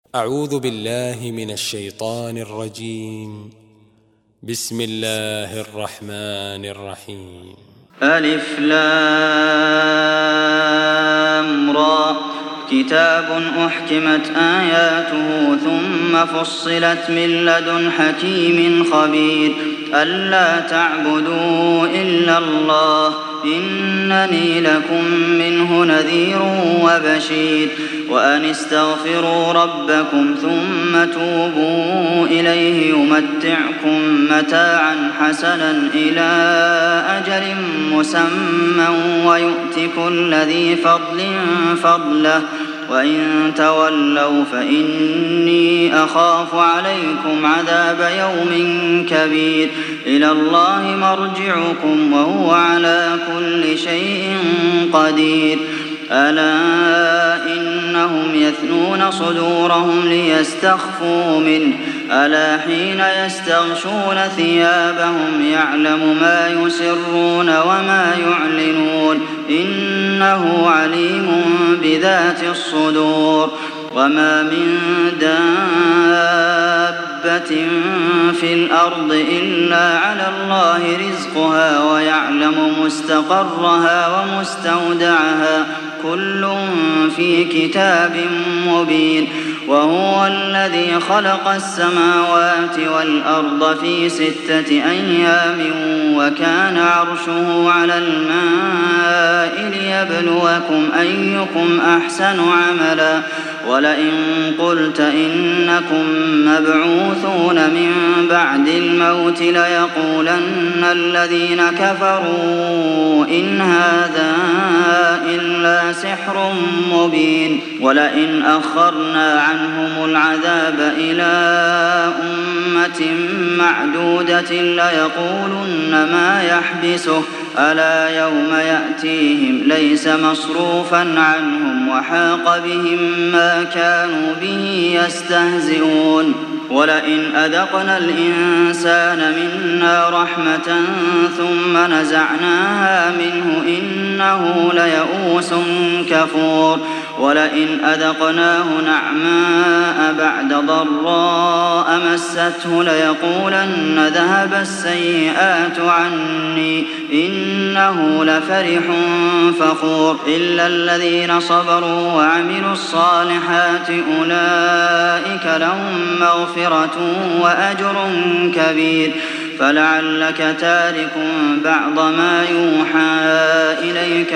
أعوذ بالله من الشيطان الرجيم. بسم الله الرحمن الرحيم. ألف لام را كتاب أحكمت آياته ثم فصلت من لدن حكيم خبير ألا تعبدوا إلا الله إنني لكم منه نذير وبشير وأن استغفروا ربكم ثم توبوا إليه يمتعكم متاعا حسنا إلى أجل مسمى ويؤت كل ذي فضل فضله وإن تولوا فإني أخاف عليكم عذاب يوم كبير إلى الله مرجعكم وهو على كل شيء قدير ألا إنهم يثنون صدورهم ليستخفوا منه ألا حين يستغشون ثيابهم يعلم ما يسرون وما يعلنون إنه عليم بذات الصدور وما من دابة في الأرض إلا على الله رزقها ويعلم مستقرها ومستودعها كل في كتاب مبين وهو الذي خلق السماوات والأرض في 6 أيام وكان عرشه على الماء ليبلوكم أيكم أحسن عملا ولئن قلت إنكم مبعوثون من بعد الموت ليقولن الذين كفروا إن هذا إلا سحر مبين ولئن أخرنا عنهم العذاب إلى أمة معدودة ليقولن ما يحبسه ألا يوم يأتيهم ليس مصروفا عنهم وحاق بهم ما كانوا به يستهزئون ولئن أذقنا الإنسان منا رحمة ثم نزعناها منه إنه ليئوس كفور ولئن أذقناه نعماء بعد ضراء مسته ليقولن ذهب السيئات عني إنه لفرح فخور إلا الذين صبروا وعملوا الصالحات أولئك لهم مغفرة وأجر كبير فلعلك تارك بعض ما يوحى إليك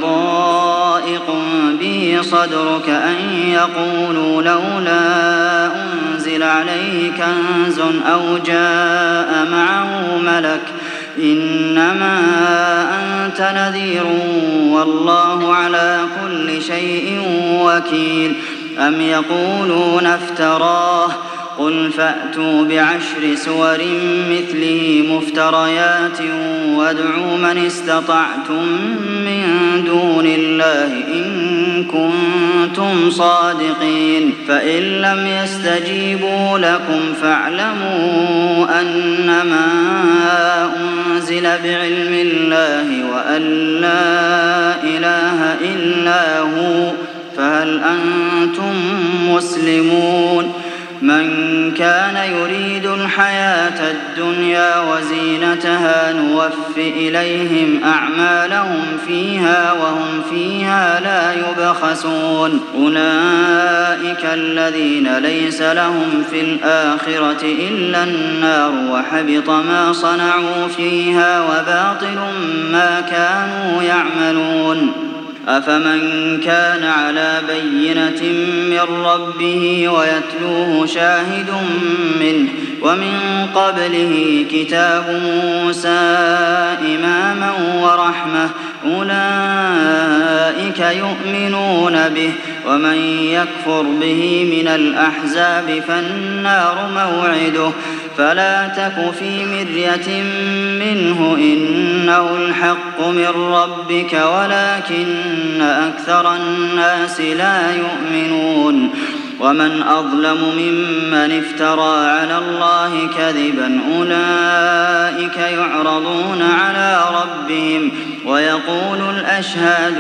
وضائق به صدرك أن يقولوا لولا أنزل عليه كنز أو جاء معه ملك إنما أنت نذير والله على كل شيء وكيل أم يقولون افتراه قل فأتوا ب10 سور مثله مفتريات وادعوا من استطعتم من دون الله إن كنتم صادقين فإن لم يستجيبوا لكم فاعلموا أنما أنزل بعلم الله وأن لا إله إلا هو فهل أنتم مسلمون من كان يريد الحياة الدنيا وزينتها نوف إليهم أعمالهم فيها وهم فيها لا يبخسون أولئك الذين ليس لهم في الآخرة إلا النار وحبط ما صنعوا فيها وباطل ما كانوا يعملون أفمن كان على بينة من ربه ويتلوه شاهد منه ومن قبله كتاب موسى إماما ورحمة أولئك يؤمنون به ومن يكفر به من الأحزاب فالنار موعده فلا تك في مرية منه إنه الحق من ربك ولكن أكثر الناس لا يؤمنون ومن أظلم ممن افترى على الله كذبا أولئك يعرضون على ربهم ويقول الأشهاد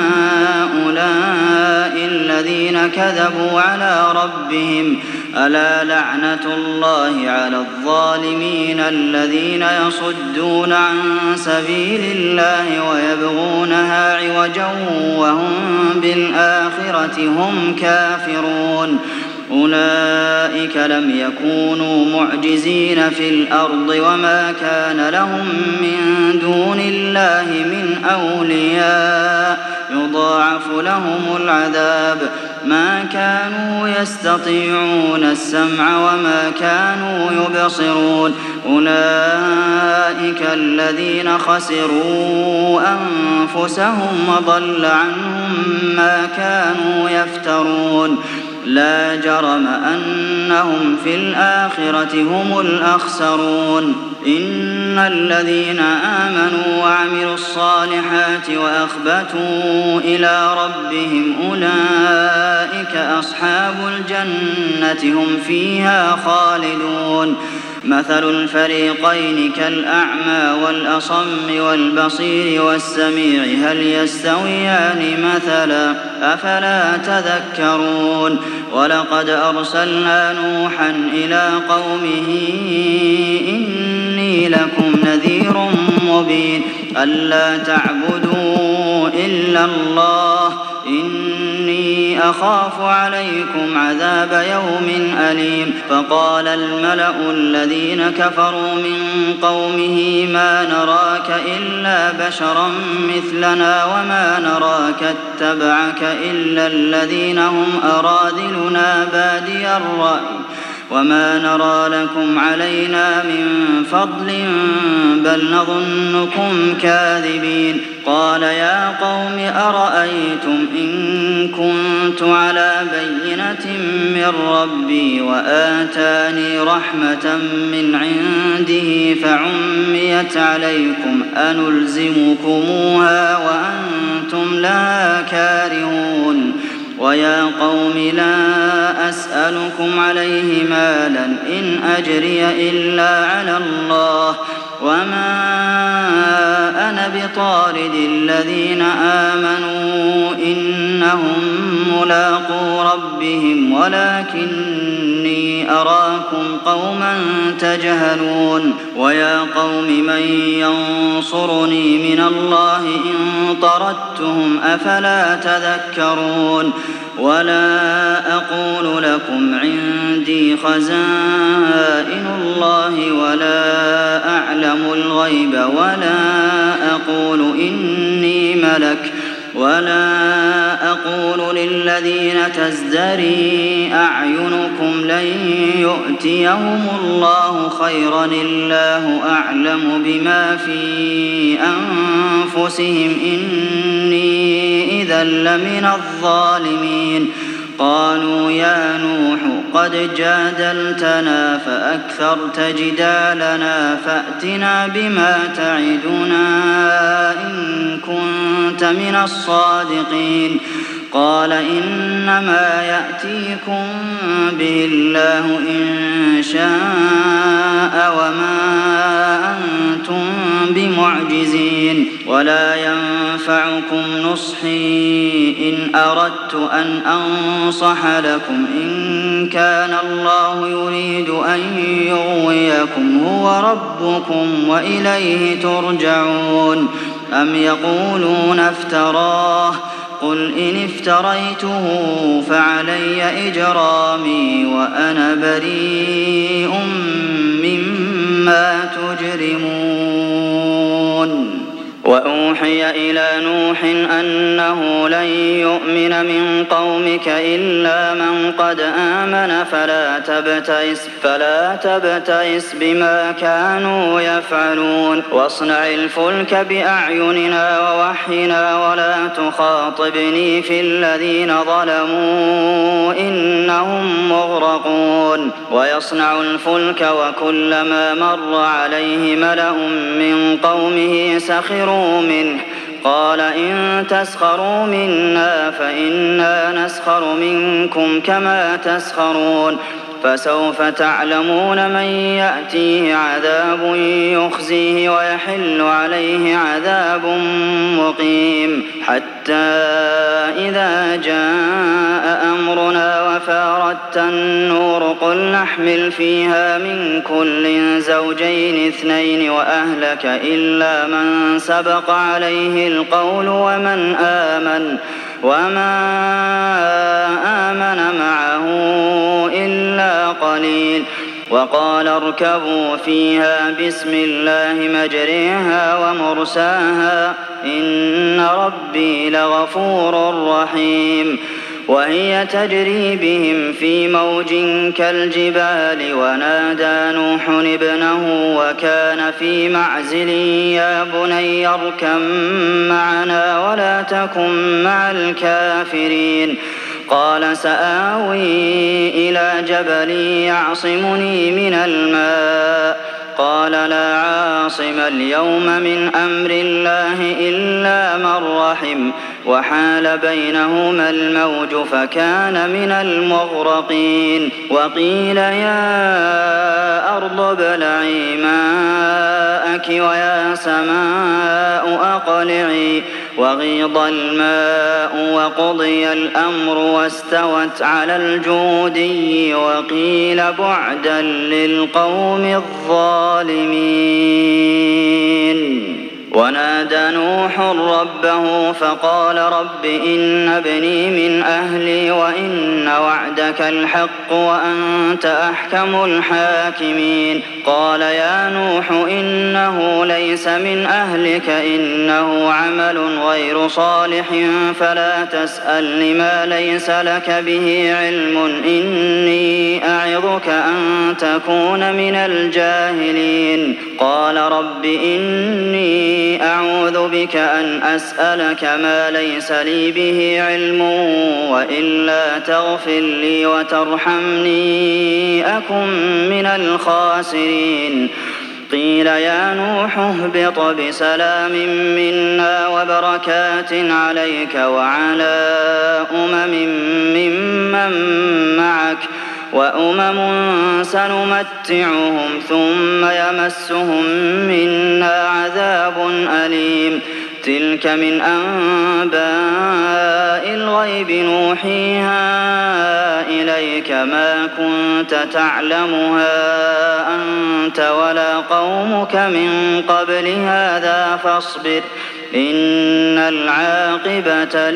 هؤلاء الذين كذبوا على ربهم ألا لعنة الله على الظالمين الذين يصدون عن سبيل الله ويبغونها عوجا وهم بالآخرة هم كافرون أولئك لم يكونوا معجزين في الأرض وما كان لهم من دون الله من أولياء يضاعف لهم العذاب ما كانوا يستطيعون السمع وما كانوا يبصرون أولئك الذين خسروا أنفسهم وضل عنهم ما كانوا يفترون لا جرم أنهم في الآخرة هم الأخسرون إن الذين آمنوا وعملوا الصالحات وأخبتوا إلى ربهم أولئك أصحاب الجنة هم فيها خالدون مثل الفريقين كالأعمى والأصم والبصير والسميع هل يستويان مثلا أفلا تذكرون ولقد أرسلنا نوحا إلى قومه إني لكم نذير مبين ألا تعبدوا إلا الله إني أخاف عليكم عذاب يوم أليم فقال الملأ الذين كفروا من قومه ما نراك إلا بشرا مثلنا وما نراك اتبعك إلا الذين هم أراذلنا بادي الرأي وما نرى لكم علينا من فضل بل نظنكم كاذبين قال يا قوم أرأيتم إن كنت على بينة من ربي وآتاني رحمة من عنده فعميت عليكم أنلزمكموها وأنتم لا كارهون ويا قوم لا أسألكم عليه مالا إن أجري إلا على الله وما أنا بطارد الذين آمنوا إنهم ملاقو ربهم ولكني أراكم قوما تجهلون ويا قوم من ينصرني من الله إن طردتهم أفلا تذكرون ولا أقول لكم عندي خزائن الله ولا أعلم الغيب ولا أقول إني ملك ولا أقول للذين تزدري أعينكم لن يؤتيهم الله خيرا الله أعلم بما في أنفسهم إني إذا لمن الظالمين قالوا يا نوح قد جادلتنا فأكثرت جدالنا فأتنا بما تعدنا إن كنت من الصادقين قال إنما يأتيكم به الله إن شاء وما أنتم بمعجزين ولا ينفعكم نصحي إن أردت أن أنصح لكم إن كان الله يريد أن يغويكم هو ربكم وإليه ترجعون أم يقولون افتراه قل إن افتريته فعلي إجرامي وأنا بريء مما تجرمون وأوحي إلى نوح أنه لن يؤمن من قومك إلا من قد آمن فلا تبتئس بما كانوا يفعلون واصنع الفلك بأعيننا ووحينا ولا تخاطبني في الذين ظلموا إنهم مغرقون ويصنع الفلك وكلما مر عليه ملأ من قومه سخروا منه قال إن تسخروا منا فإنا نسخر منكم كما تسخرون فسوف تعلمون من يأتيه عذاب يخزيه ويحل عليه عذاب مقيم حتى إذا جاء أمرنا وفارت النور قل نحمل فيها من كل زوجين اثنين وأهلك إلا من سبق عليه القول وما آمن معه إلا قليل وقال اركبوا فيها بسم الله مجريها ومرساها إن ربي لغفور رحيم وهي تجري بهم في موج كالجبال ونادى نوح ابنه وكان في معزل يا بني اركب معنا ولا تكن مع الكافرين قال سآوي إلى جبل يعصمني من الماء قال لا عاصم اليوم من أمر الله إلا من رحم وحال بينهما الموج فكان من المغرقين وقيل يا أرض ابلعي ماءك ويا سماء أقلعي وغيض الماء وقضي الأمر واستوت على الجودي وقيل بعدا للقوم الظالمين ونادى نوح ربه فقال رب إن ابني من أهلي وإن وعدك الحق وأنت أحكم الحاكمين قال يا نوح إنه ليس من أهلك إنه عمل غير صالح فلا تسألني ما ليس لك به علم إني أعظك أن تكون من الجاهلين قال رب إني أعوذ بك أن أسألك ما ليس لي به علم وإلا تغفر لي وترحمني أكن من الخاسرين قيل يا نوح اهبط بسلام منا وبركات عليك وعلى ممن معك وأمم سنمتعهم ثم يمسهم منا عذاب أليم تلك من أنباء الغيب نوحيها إليك ما كنت تعلمها أنت ولا قومك من قبل هذا فاصبر إن العاقبة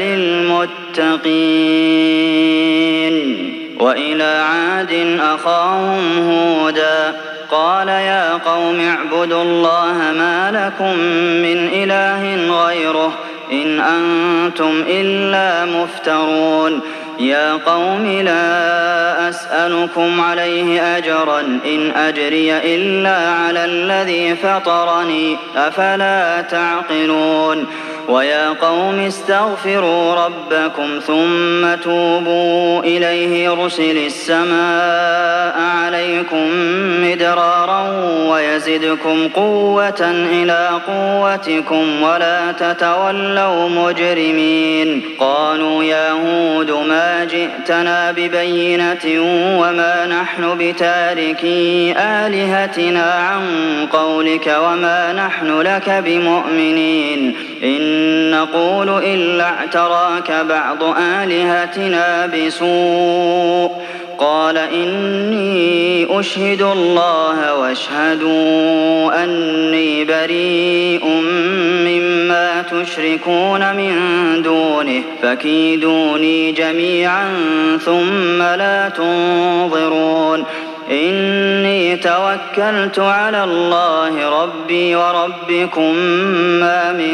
للمتقين وإلى عاد أخاهم هودا قال يا قوم اعبدوا الله ما لكم من إله غيره إن أنتم إلا مفترون يا قوم لا أسألكم عليه أجرا إن أجري إلا على الذي فطرني أفلا تعقلون ويا قوم استغفروا ربكم ثم توبوا إليه يرسل السماء عليكم مدرارا ويزدكم قوة إلى قوتكم ولا تتولوا مجرمين قالوا يا هود ما جئتنا ببينة وما نحن بتاركي آلهتنا عن قولك وما نحن لك بمؤمنين إن نقول إلا اعتراك بعض آلهتنا بسوء قال إني أشهد الله واشهدوا أني بريء مما تشركون من دونه فكيدوني جميعا ثم لا تنظرون إني توكلت على الله ربي وربكم ما من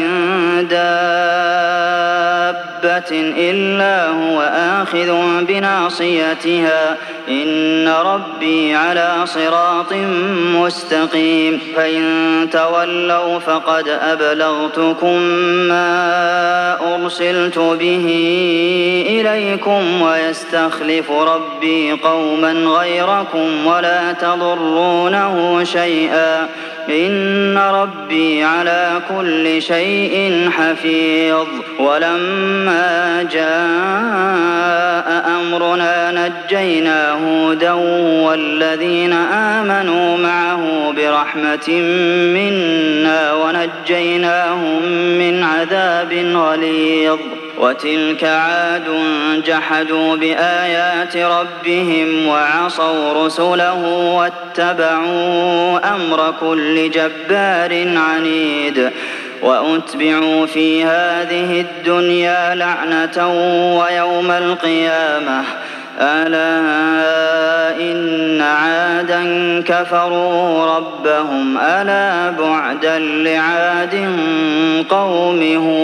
دابة إلا هو آخذ بناصيتها إن ربي على صراط مستقيم فإن تولوا فقد أبلغتكم ما أرسلت به إليكم ويستخلف ربي قوما غيركم ولا تضرونه شيئا إن ربي على كل شيء حفيظ ولما جاء أمرنا نجينا هودا والذين آمنوا معه برحمة منا ونجيناهم من عذاب غليظ وتلك عاد جحدوا بآيات ربهم وعصوا رسله واتبعوا أمر كل جبار عنيد وأتبعوا في هذه الدنيا لعنة ويوم القيامة ألا إن عادا كفروا ربهم ألا بعدا لعاد قوم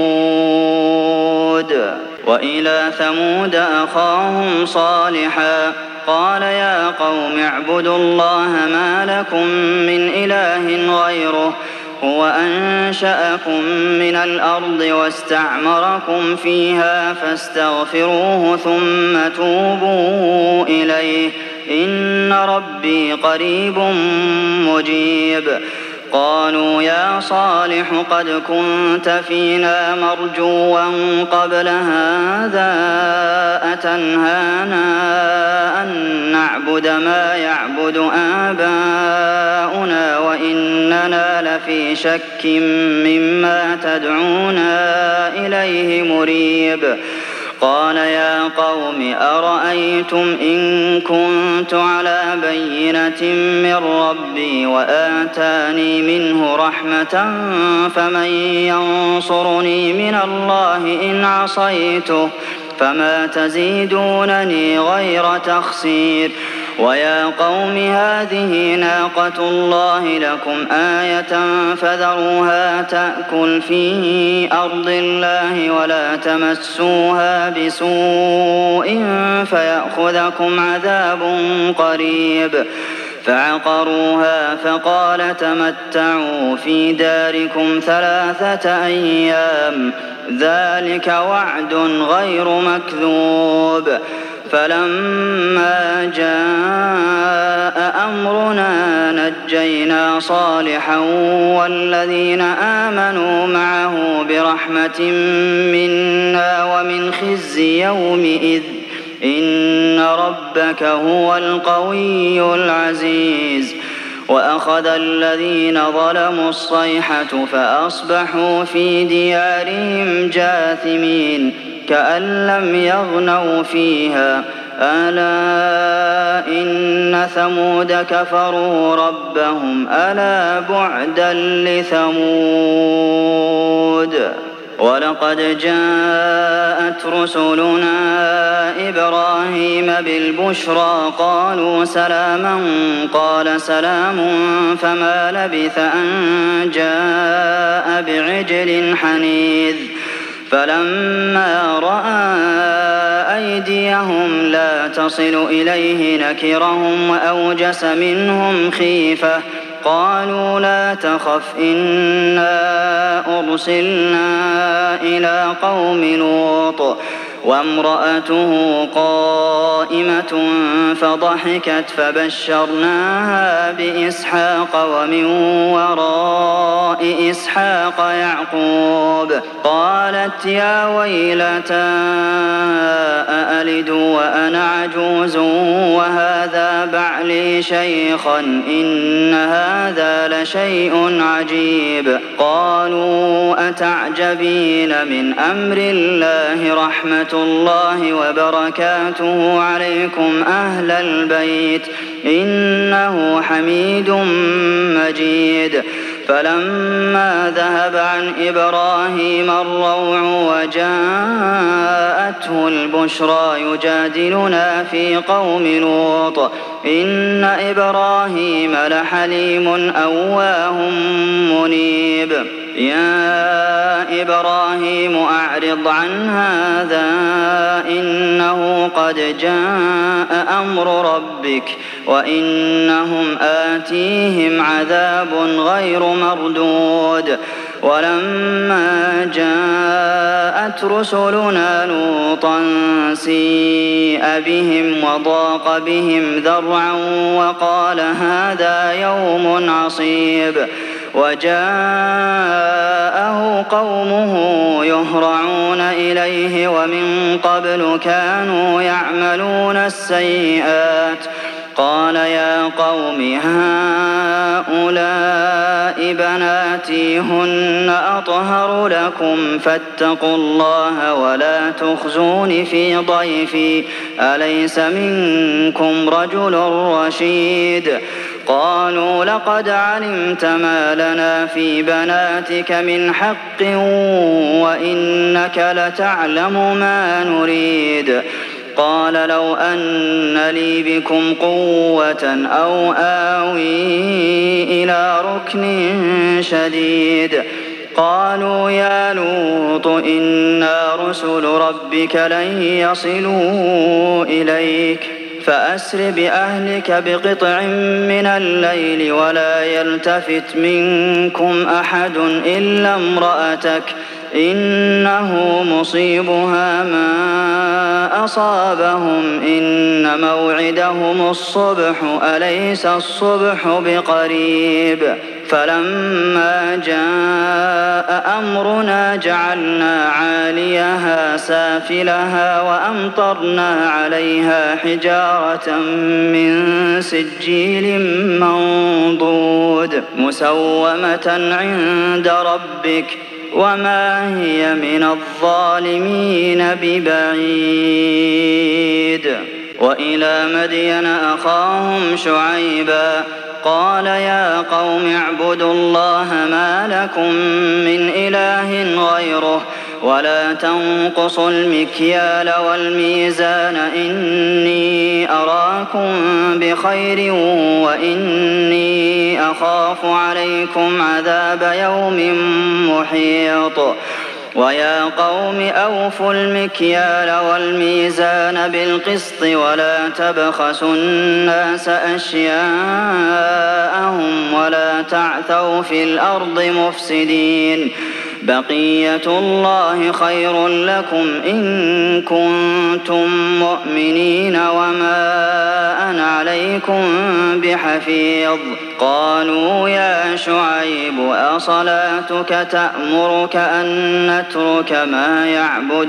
هود وإلى ثمود أخاهم صالحا قال يا قوم اعبدوا الله ما لكم من إله غيره هو أنشأكم من الأرض واستعمركم فيها فاستغفروه ثم توبوا إليه إن ربي قريب مجيب قالوا يا صالح قد كنت فينا مرجوا قبل هذا أتنهانا أن نعبد ما يعبد آباؤنا وإننا لفي شك مما تدعونا إليه مريب قال يا قوم أرأيتم إن كنت على بينة من ربي وآتاني منه رحمة فمن ينصرني من الله إن عصيته فما تزيدونني غير تخسير ويا قوم هذه ناقة الله لكم آية فذروها تأكل في أرض الله ولا تمسوها بسوء فيأخذكم عذاب قريب فعقروها فقال تمتعوا في داركم 3 أيام ذلك وعد غير مكذوب فلما جاء أمرنا نجينا صالحا والذين آمنوا معه برحمة منا ومن خزي يومئذ إن ربك هو القوي العزيز وأخذ الذين ظلموا الصيحة فأصبحوا في ديارهم جاثمين كأن لم يغنوا فيها ألا إن ثمود كفروا ربهم ألا بعدا لثمود ولقد جاءت رسلنا إبراهيم بالبشرى قالوا سلاما قال سلام فما لبث أن جاء بعجل حنيذ فلما رأى أيديهم لا تصل إليه نكرهم وأوجس منهم خيفة قالوا لا تخف إنا أرسلنا إلى قوم لوط وامرأته قائمة فضحكت فبشرناها بإسحاق ومن وراء إسحاق يعقوب قالت يا ويلتى أألد وأنا عجوز وهذا بعلي شيخا إن هذا لشيء عجيب قالوا أتعجبين من أمر الله رحمة الله وبركاته عليكم أهل البيت إنه حميد مجيد فلما ذهب عن إبراهيم الروع وجاءته البشرى يجادلنا في قوم لوط إن إبراهيم لحليم أواه منيب يا إبراهيم أعرض عن هذا إنه قد جاء أمر ربك وإنهم آتيهم عذاب غير مردود ولما جاءت رسلنا لوطا سيء بهم وضاق بهم ذرعا وقال هذا يوم عصيب وجاءه قومه يهرعون إليه ومن قبل كانوا يعملون السيئات قال يا قوم هؤلاء بناتي هن أطهر لكم فاتقوا الله ولا تخزون في ضيفي أليس منكم رجل رشيد قالوا لقد علمت ما لنا في بناتك من حق وإنك لتعلم ما نريد قال لو أن لي بكم قوة أو آوي إلى ركن شديد قالوا يا لوط إنا رسل ربك لن يصلوا إليك فأسر بأهلك بقطع من الليل ولا يلتفت منكم أحد إلا امرأتك إنه مصيبها ما أصابهم إن موعدهم الصبح أليس الصبح بقريب فلما جاء أمرنا جعلنا عاليها سافلها وأمطرنا عليها حجارة من سجيل منضود مسومة عند ربك وما هي من الظالمين ببعيد وإلى مدين أخاهم شعيبا قال يا قوم اعبدوا الله ما لكم من إله غيره ولا تنقصوا المكيال والميزان إني أراكم بخير وإني أخاف عليكم عذاب يوم محيط ويا قوم أوفوا المكيال والميزان بالقسط ولا تبخسوا الناس أشياءهم ولا تعثوا في الأرض مفسدين بقية الله خير لكم إن كنتم مؤمنين وما أنا عليكم بحفيظ قالوا يا شعيب أصلاتك تأمرك أن نترك ما يعبد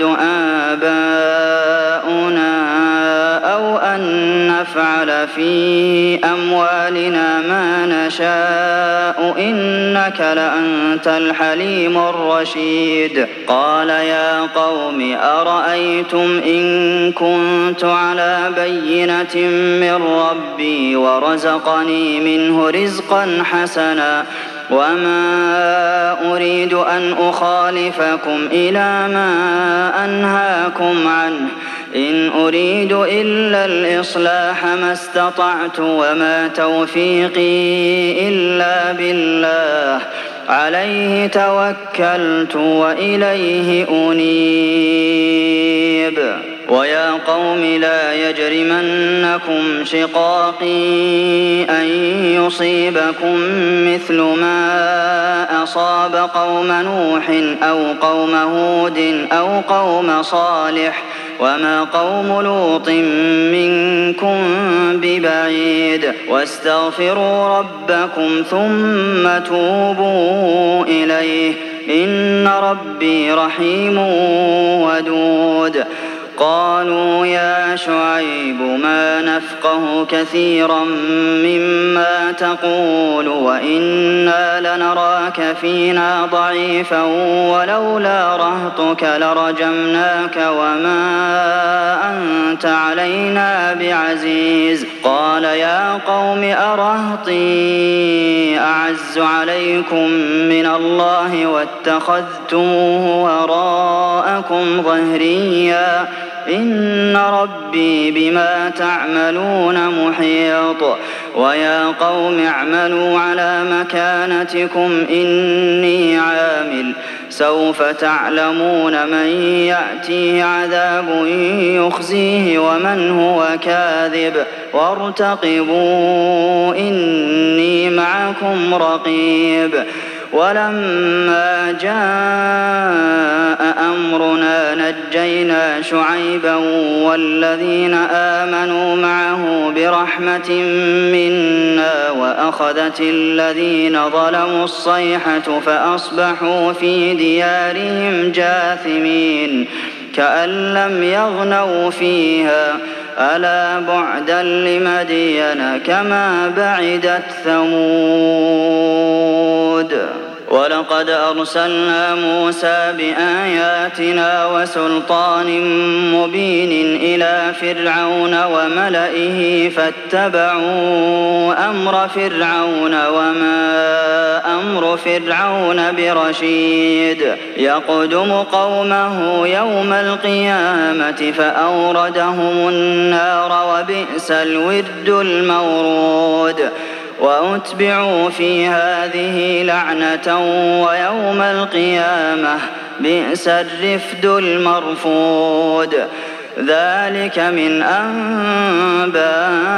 آباؤنا أو أن نفعل في أموالنا ما نشاء إنك لأنت الحليم الرشيد قال يا قوم أرأيتم إن كنت على بينة من ربي ورزقني منه رزقا حسنا وما أريد أن أخالفكم إلى ما أنهاكم عنه إن أريد إلا الإصلاح ما استطعت وما توفيقي إلا بالله عليه توكلت وإليه أنيب ويا قوم لا يجرمنكم شقاقي أن يصيبكم مثل ما أصاب قوم نوح أو قوم هود أو قوم صالح وما قوم لوط منكم ببعيد واستغفروا ربكم ثم توبوا إليه إن ربي رحيم ودود قالوا يا شعيب ما نفقه كثيرا مما تقول وإنا لنراك فينا ضعيفا ولولا رهطك لرجمناك وما أنت علينا بعزيز قال يا قوم أرهطي أعز عليكم من الله واتخذتموه وراءكم ظهريا إن ربي بما تعملون محيط ويا قوم اعملوا على مكانتكم إني عامل سوف تعلمون من يأتيه عذاب يخزيه ومن هو كاذب وارتقبوا إني معكم رقيب ولما جاء أمرنا نجينا شعيبا والذين آمنوا معه برحمة منا وأخذت الذين ظلموا الصيحة فأصبحوا في ديارهم جاثمين كأن لم يغنوا فيها ألا بعدا لمدين كما بعدت ثمود ولقد أرسلنا موسى بآياتنا وسلطان مبين إلى فرعون وملئه فاتبعوا أمر فرعون وما أمر فرعون برشيد يقدم قومه يوم القيامة فأوردهم النار وبئس الورد المورود وأتبعوا في هذه لعنة ويوم القيامة بئس الرفد المرفود ذلك من أنباء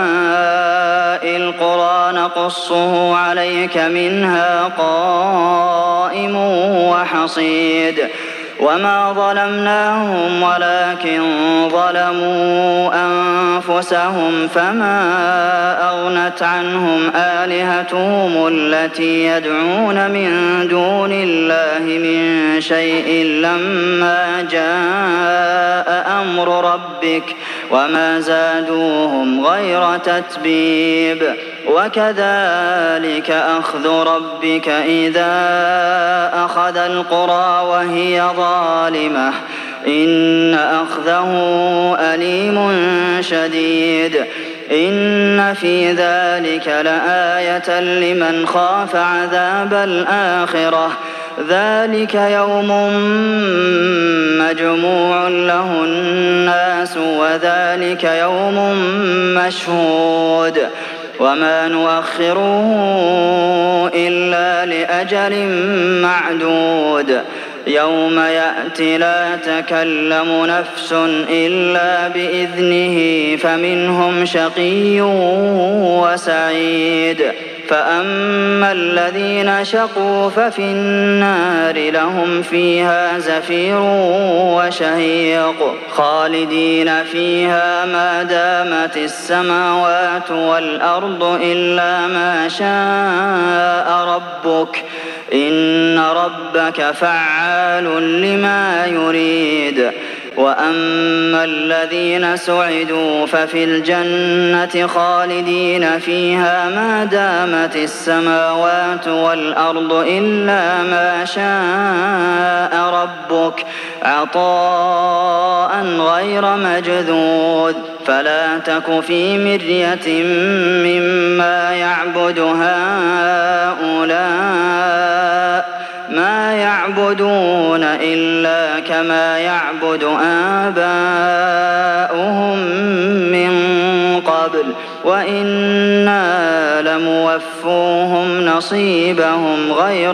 القرى نقصه عليك منها قائم وحصيد وما ظلمناهم ولكن ظلموا أنفسهم فما أغنت عنهم آلهتهم التي يدعون من دون الله من شيء لما جاء أمر ربك وما زادوهم غير تتبيب وكذلك أخذ ربك إذا أخذ القرى وهي ظالمة إن أخذه أليم شديد إن في ذلك لآية لمن خاف عذاب الآخرة ذلك يوم مجموع له الناس وذلك يوم مشهود وما نؤخره إلا لأجل معدود يوم يأتي لا تكلم نفس إلا بإذنه فمنهم شقي وسعيد فأما الذين شقوا ففي النار لهم فيها زفير وشهيق خالدين فيها ما دامت السماوات والأرض إلا ما شاء ربك إن ربك فعال لما يريد وأما الذين سعدوا ففي الجنة خالدين فيها ما دامت السماوات والأرض إلا ما شاء ربك عطاء غير مجذوذ فلا تك في مرية مما يعبد هؤلاء ما يعبدون إلا كما يعبد آباؤهم من قبل وإنا لموفوهم نصيبهم غير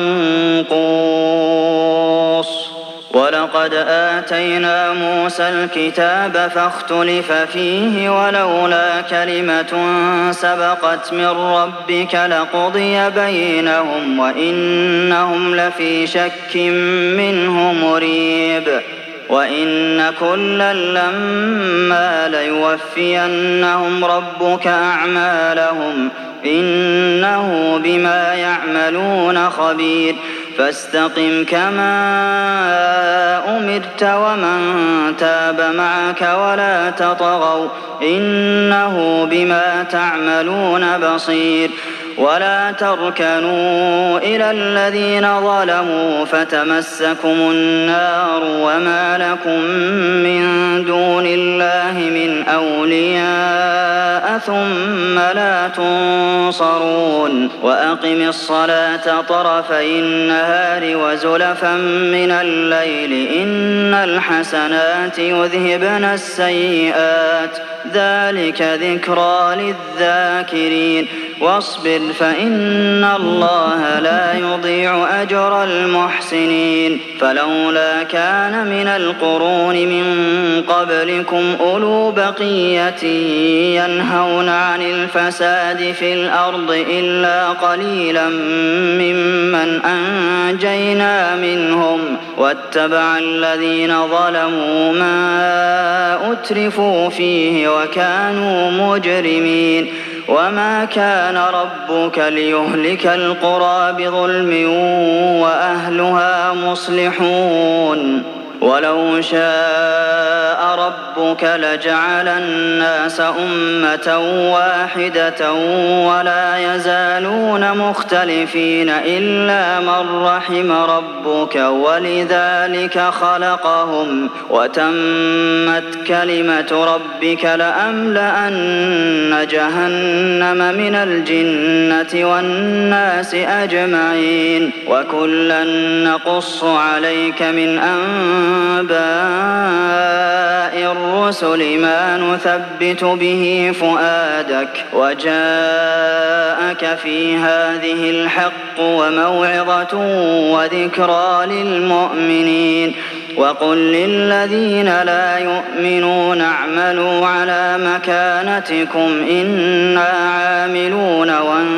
منقوص ولقد آتينا موسى الكتاب فاختلف فيه ولولا كلمة سبقت من ربك لقضي بينهم وإنهم لفي شك منه مريب وإن كلا لما ليوفينهم ربك أعمالهم إنه بما يعملون خبير فاستقم كما أمرت ومن تاب معك ولا تطغوا إنه بما تعملون بصير ولا تركنوا إلى الذين ظلموا فتمسكم النار وما لكم من دون الله من أولياء ثم لا تنصرون وأقم الصلاة طرفي النهار وزلفا من الليل إن الحسنات يذهبن السيئات ذلك ذكرى للذاكرين واصبر فإن الله لا يضيع أجر المحسنين فلولا كان من القرون من قبلكم أولو بقية ينهون عن الفساد في الأرض إلا قليلا ممن أنجينا منهم واتبع الذين ظلموا ما أترفوا فيه وكانوا مجرمين وما كان ربك ليهلك القرى بظلم وأهلها مصلحون ولو شاء ربك لجعل الناس أمة واحدة ولا يزالون مختلفين إلا من رحم ربك ولذلك خلقهم وتمت كلمة ربك لأملأن جهنم من الجنة والناس أجمعين وكلا نقص عليك من أنباء الرسل ما نثبت به فؤادك وجاءك في هذه الحق وموعظة وذكرى للمؤمنين وقل للذين لا يؤمنون اعملوا على مكانتكم إنا عاملون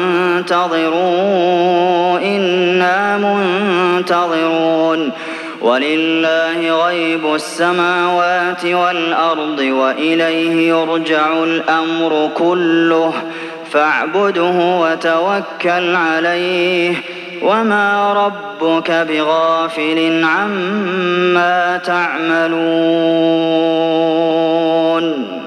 وانتظروا إنا منتظرون ولله غيب السماوات والأرض وإليه يرجع الأمر كله فاعبده وتوكل عليه وما ربك بغافل عما تعملون